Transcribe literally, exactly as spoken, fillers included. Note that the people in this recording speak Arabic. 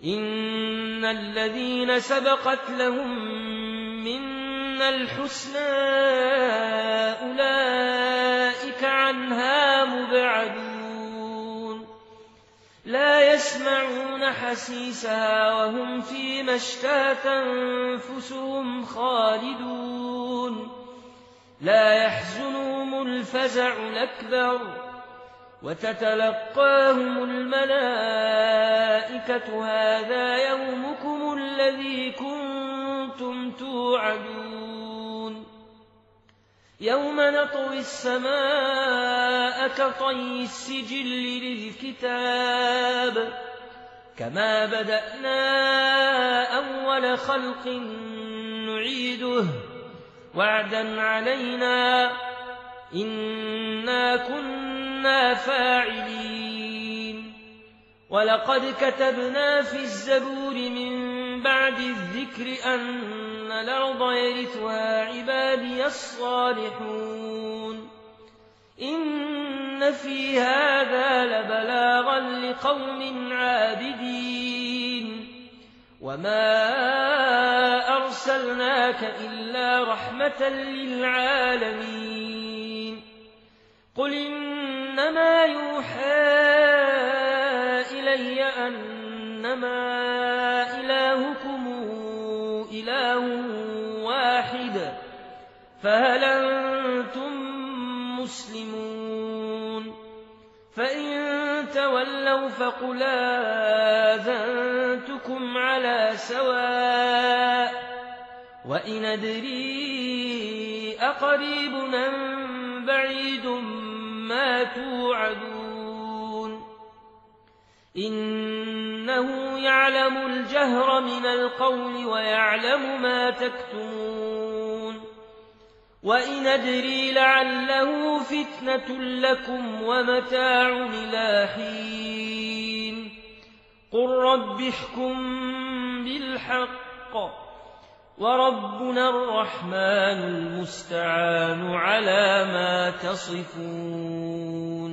إن الذين سبقت لهم منا الحسنى أولئك عنها مبعدون لا يسمعون حسيسها وهم فيما اشتهت أنفسهم خالدون لا يحزنهم الفزع الأكبر وتتلقاهم الملائكة هذا يومكم الذي كنتم توعدون يوم نطوي السماء كطي السجل للكتاب كما بدأنا أول خلق نعيده وعدا علينا إنا كنا فاعلين ولقد كتبنا في الزبور من بعد الذكر أن الأرض يرثها عبادي الصالحون إن في هذا لبلاغا لقوم عابدين وما أرسلناك إلا رحمة للعالمين قل إنما يوحى إلي أنما إلهكم إله واحد فهل أنتم مسلمون فإن تولوا فقل آذنتكم على سواء وإن أدري أقريب أم بعيد ما توعدون إنه يعلم الجهر من القول ويعلم ما تكتمون وإن أدري لعله فتنة لكم ومتاع إلى حين قل رب احكم بالحق وربنا الرحمن المستعان على ما تصفون